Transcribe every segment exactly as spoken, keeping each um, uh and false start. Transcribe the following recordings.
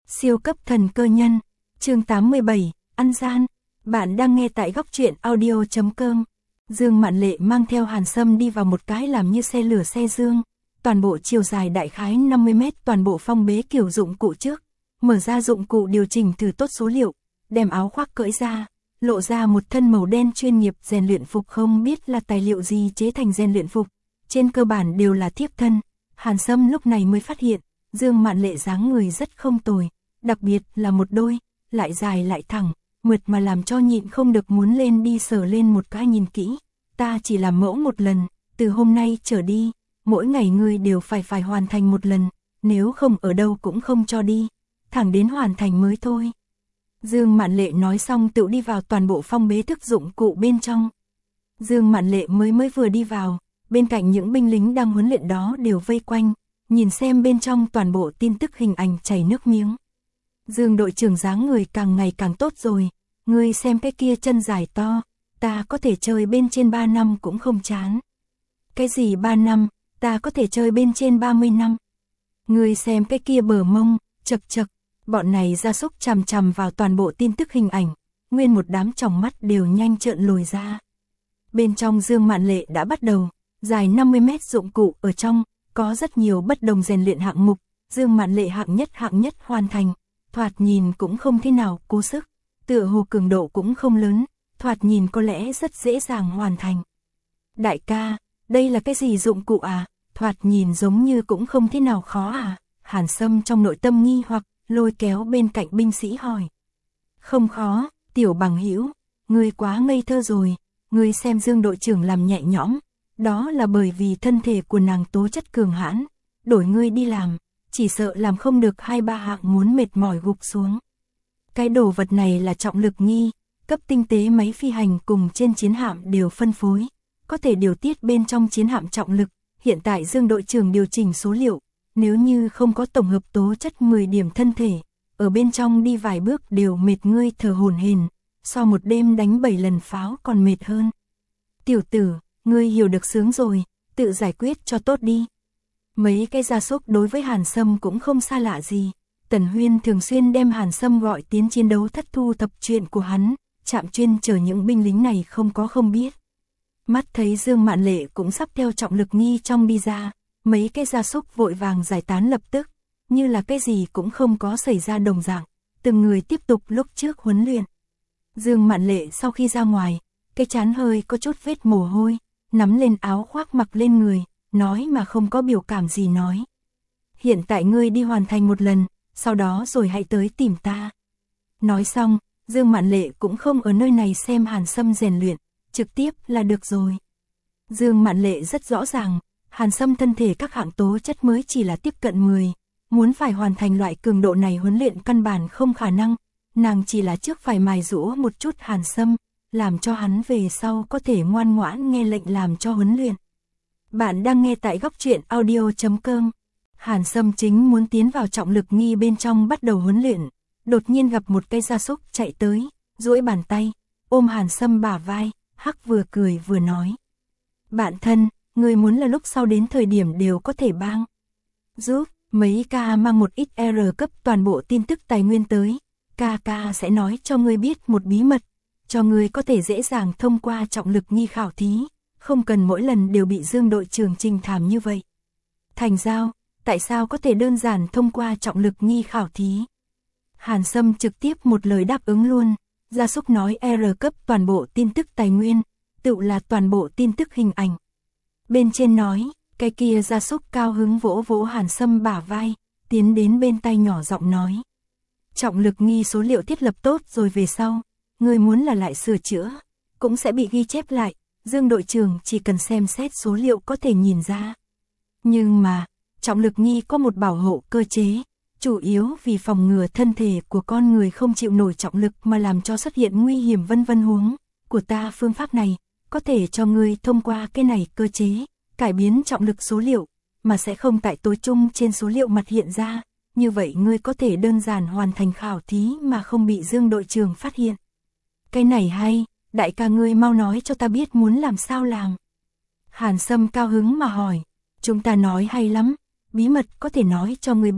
Siêu cấp thần cơ nhân, chương tám mươi bảy, ăn gian. Bạn đang nghe tại góc truyện audio chấm com. Dương Mạn Lệ mang theo Hàn Sâm đi vào một cái làm như xe lửa xe dương. Toàn bộ chiều dài đại khái năm mươi mét, toàn bộ phong bế kiểu dụng cụ trước. Mở ra dụng cụ điều chỉnh thử tốt số liệu, đem áo khoác cởi ra, lộ ra một thân màu đen chuyên nghiệp rèn luyện phục, không biết là tài liệu gì chế thành rèn luyện phục. Trên cơ bản đều là thiếp thân. Hàn Sâm lúc này mới phát hiện, Dương Mạn Lệ dáng người rất không tồi, đặc biệt là một đôi, lại dài lại thẳng, mượt mà làm cho nhịn không được muốn lên đi sờ lên một cái nhìn kỹ. Ta chỉ làm mẫu một lần, từ hôm nay trở đi, mỗi ngày ngươi đều phải phải hoàn thành một lần, nếu không ở đâu cũng không cho đi, thẳng đến hoàn thành mới thôi. Dương Mạn Lệ nói xong tự đi vào toàn bộ phong bế thức dụng cụ bên trong. Dương Mạn Lệ mới mới vừa đi vào, bên cạnh những binh lính đang huấn luyện đó đều vây quanh, nhìn xem bên trong toàn bộ tin tức hình ảnh chảy nước miếng. Dương đội trưởng dáng người càng ngày càng tốt rồi, ngươi xem cái kia chân dài to, ta có thể chơi bên trên ba năm cũng không chán. Cái gì ba năm, ta có thể chơi bên trên ba mươi năm. Ngươi xem cái kia bờ mông, chật chật, bọn này gia súc chằm chằm vào toàn bộ tin tức hình ảnh, nguyên một đám tròng mắt đều nhanh trợn lồi ra. Bên trong Dương Mạn Lệ đã bắt đầu, dài năm mươi mét dụng cụ ở trong, có rất nhiều bất đồng rèn luyện hạng mục, Dương Mạn Lệ hạng nhất hạng nhất hoàn thành, thoạt nhìn cũng không thế nào cố sức, tựa hồ cường độ cũng không lớn, thoạt nhìn có lẽ rất dễ dàng hoàn thành. Đại ca, đây là cái gì dụng cụ à, thoạt nhìn giống như cũng không thế nào khó à, Hàn Sâm trong nội tâm nghi hoặc, lôi kéo bên cạnh binh sĩ hỏi. Không khó, tiểu bằng hữu, ngươi quá ngây thơ rồi, ngươi xem Dương đội trưởng làm nhẹ nhõm, đó là bởi vì thân thể của nàng tố chất cường hãn, đổi ngươi đi làm, chỉ sợ làm không được hai ba hạng muốn mệt mỏi gục xuống. Cái đồ vật này là trọng lực nghi, cấp tinh tế máy phi hành cùng trên chiến hạm đều phân phối, có thể điều tiết bên trong chiến hạm trọng lực. Hiện tại Dương đội trưởng điều chỉnh số liệu, nếu như không có tổng hợp tố chất mười điểm thân thể, ở bên trong đi vài bước đều mệt ngươi thở hổn hển, so một đêm đánh bảy lần pháo còn mệt hơn. Tiểu tử, ngươi hiểu được sướng rồi, tự giải quyết cho tốt đi. Mấy cái gia súc đối với Hàn Sâm cũng không xa lạ gì. Tần Huyên thường xuyên đem Hàn Sâm gọi tiến chiến đấu thất, thu thập chuyện của hắn, chạm chuyên chờ những binh lính này không có không biết. Mắt thấy Dương Mạn Lệ cũng sắp theo trọng lực nghi trong đi ra, mấy cái gia súc vội vàng giải tán lập tức, như là cái gì cũng không có xảy ra đồng dạng, từng người tiếp tục lúc trước huấn luyện. Dương Mạn Lệ sau khi ra ngoài, cái trán hơi có chút vết mồ hôi, nắm lên áo khoác mặc lên người, nói mà không có biểu cảm gì nói. Hiện tại ngươi đi hoàn thành một lần, sau đó rồi hãy tới tìm ta. Nói xong, Dương Mạn Lệ cũng không ở nơi này xem Hàn Sâm rèn luyện, trực tiếp là được rồi. Dương Mạn Lệ rất rõ ràng, Hàn Sâm thân thể các hạng tố chất mới chỉ là tiếp cận mười, muốn phải hoàn thành loại cường độ này huấn luyện căn bản không khả năng, nàng chỉ là trước phải mài dũa một chút Hàn Sâm, làm cho hắn về sau có thể ngoan ngoãn nghe lệnh làm cho huấn luyện. Bạn đang nghe tại góc truyện audio chấm com. Hàn Sâm chính muốn tiến vào trọng lực nghi bên trong bắt đầu huấn luyện, đột nhiên gặp một cây gia súc chạy tới, duỗi bàn tay, ôm Hàn Sâm bả vai, hắc vừa cười vừa nói. Bạn thân, người muốn là lúc sau đến thời điểm đều có thể bang giúp, mấy ca mang một ít R cấp toàn bộ tin tức tài nguyên tới, ca ca sẽ nói cho ngươi biết một bí mật, cho ngươi có thể dễ dàng thông qua trọng lực nghi khảo thí, không cần mỗi lần đều bị Dương đội trưởng trình thảm như vậy. Thành giao, tại sao có thể đơn giản thông qua trọng lực nghi khảo thí? Hàn Sâm trực tiếp một lời đáp ứng luôn, gia súc nói R cấp toàn bộ tin tức tài nguyên, tự là toàn bộ tin tức hình ảnh. Bên trên nói, cái kia gia súc cao hứng vỗ vỗ Hàn Sâm bả vai, tiến đến bên tay nhỏ giọng nói. Trọng lực nghi số liệu thiết lập tốt rồi về sau, người muốn là lại sửa chữa, cũng sẽ bị ghi chép lại, Dương đội trưởng chỉ cần xem xét số liệu có thể nhìn ra. Nhưng mà, trọng lực nghi có một bảo hộ cơ chế, chủ yếu vì phòng ngừa thân thể của con người không chịu nổi trọng lực mà làm cho xuất hiện nguy hiểm vân vân huống của ta. Phương pháp này có thể cho ngươi thông qua cái này cơ chế cải biến trọng lực số liệu, mà sẽ không tại tối trung trên số liệu mặt hiện ra, như vậy ngươi có thể đơn giản hoàn thành khảo thí mà không bị Dương đội trưởng phát hiện. Cái này hay, đại ca ngươi mau nói cho ta biết muốn làm sao làm. Hàn Sâm cao hứng mà hỏi, chúng ta nói hay lắm, bí mật có thể nói cho ngươi biết,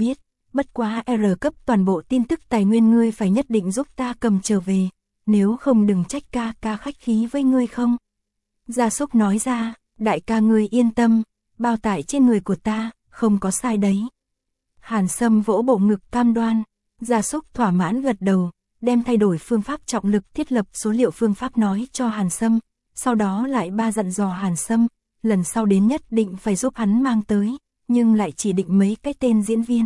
bất quá R cấp toàn bộ tin tức tài nguyên ngươi phải nhất định giúp ta cầm trở về, nếu không đừng trách ca ca khách khí với ngươi không. Gia Súc nói ra, đại ca ngươi yên tâm, bao tải trên người của ta, không có sai đấy. Hàn Sâm vỗ bộ ngực cam đoan, Gia Súc thỏa mãn gật đầu, đem thay đổi phương pháp trọng lực thiết lập số liệu phương pháp nói cho Hàn Sâm, sau đó lại ba dặn dò Hàn Sâm, lần sau đến nhất định phải giúp hắn mang tới, nhưng lại chỉ định mấy cái tên diễn viên.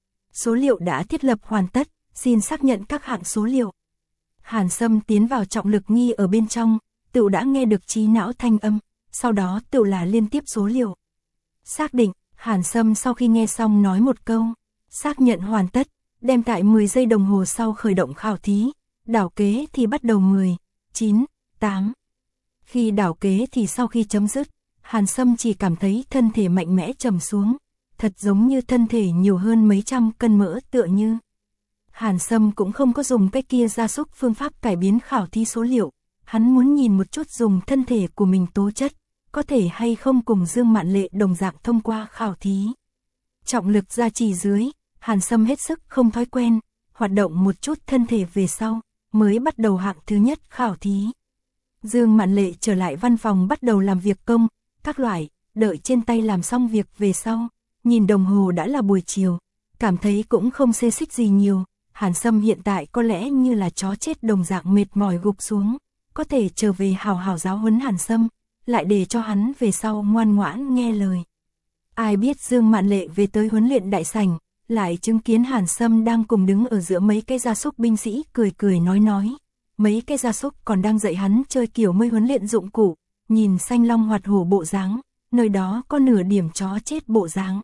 Số liệu đã thiết lập hoàn tất, xin xác nhận các hạng số liệu. Hàn Sâm tiến vào trọng lực nghi ở bên trong, tựu đã nghe được trí não thanh âm, sau đó tựu là liên tiếp số liệu. Xác định, Hàn Sâm sau khi nghe xong nói một câu, xác nhận hoàn tất, đem tại mười giây đồng hồ sau khởi động khảo thí, đảo kế thì bắt đầu mười, chín, tám. Khi đảo kế thì sau khi chấm dứt, Hàn Sâm chỉ cảm thấy thân thể mạnh mẽ trầm xuống, thật giống như thân thể nhiều hơn mấy trăm cân mỡ tựa như. Hàn Sâm cũng không có dùng cái kia Gia Súc phương pháp cải biến khảo thí số liệu, hắn muốn nhìn một chút dùng thân thể của mình tố chất, có thể hay không cùng Dương Mạn Lệ đồng dạng thông qua khảo thí. Trọng lực gia trì dưới, Hàn Sâm hết sức không thói quen, hoạt động một chút thân thể về sau, mới bắt đầu hạng thứ nhất khảo thí. Dương Mạn Lệ trở lại văn phòng bắt đầu làm việc công, các loại, đợi trên tay làm xong việc về sau, nhìn đồng hồ đã là buổi chiều, cảm thấy cũng không xê xích gì nhiều, Hàn Sâm hiện tại có lẽ như là chó chết đồng dạng mệt mỏi gục xuống, có thể trở về hào hào giáo huấn Hàn Sâm, lại để cho hắn về sau ngoan ngoãn nghe lời. Ai biết Dương Mạn Lệ về tới huấn luyện đại sảnh, lại chứng kiến Hàn Sâm đang cùng đứng ở giữa mấy cái gia súc binh sĩ cười cười nói nói. Mấy cái gia súc còn đang dạy hắn chơi kiểu mây huấn luyện dụng cụ, nhìn xanh long hoạt hổ bộ dáng, nơi đó có nửa điểm chó chết bộ dáng.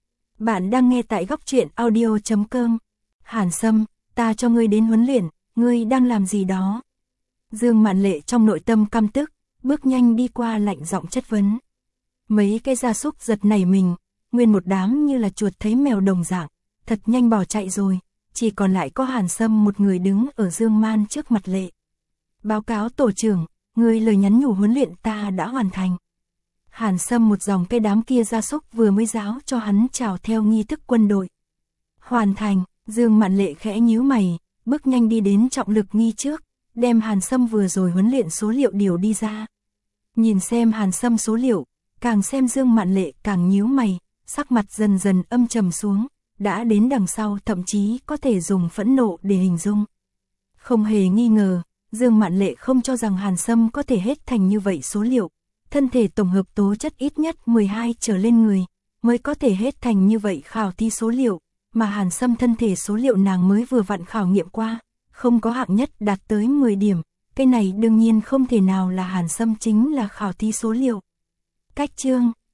Bạn đang nghe tại góc truyện audio chấm com. Hàn Sâm, ta cho ngươi đến huấn luyện, ngươi đang làm gì đó? Dương Mạn Lệ trong nội tâm căm tức, bước nhanh đi qua lạnh giọng chất vấn. Mấy cái gia súc giật nảy mình, nguyên một đám như là chuột thấy mèo đồng dạng, thật nhanh bỏ chạy rồi, chỉ còn lại có Hàn Sâm một người đứng ở Dương Man trước mặt Lệ. Báo cáo tổ trưởng, người lời nhắn nhủ huấn luyện ta đã hoàn thành. Hàn Sâm một dòng cây đám kia gia súc vừa mới giáo cho hắn chào theo nghi thức quân đội. Hoàn thành, Dương Mạn Lệ khẽ nhíu mày, bước nhanh đi đến trọng lực nghi trước, đem Hàn Sâm vừa rồi huấn luyện số liệu điều đi ra. Nhìn xem Hàn Sâm số liệu, càng xem Dương Mạn Lệ càng nhíu mày, sắc mặt dần dần âm trầm xuống, đã đến đằng sau thậm chí có thể dùng phẫn nộ để hình dung. Không hề nghi ngờ, Dương Mạn Lệ không cho rằng Hàn Sâm có thể hết thành như vậy số liệu, thân thể tổng hợp tố chất ít nhất mười hai trở lên người, mới có thể hết thành như vậy khảo thí số liệu, mà Hàn Sâm thân thể số liệu nàng mới vừa vặn khảo nghiệm qua, không có hạng nhất đạt tới mười điểm, cái này đương nhiên không thể nào là Hàn Sâm chính là khảo thí số liệu. Cách chương,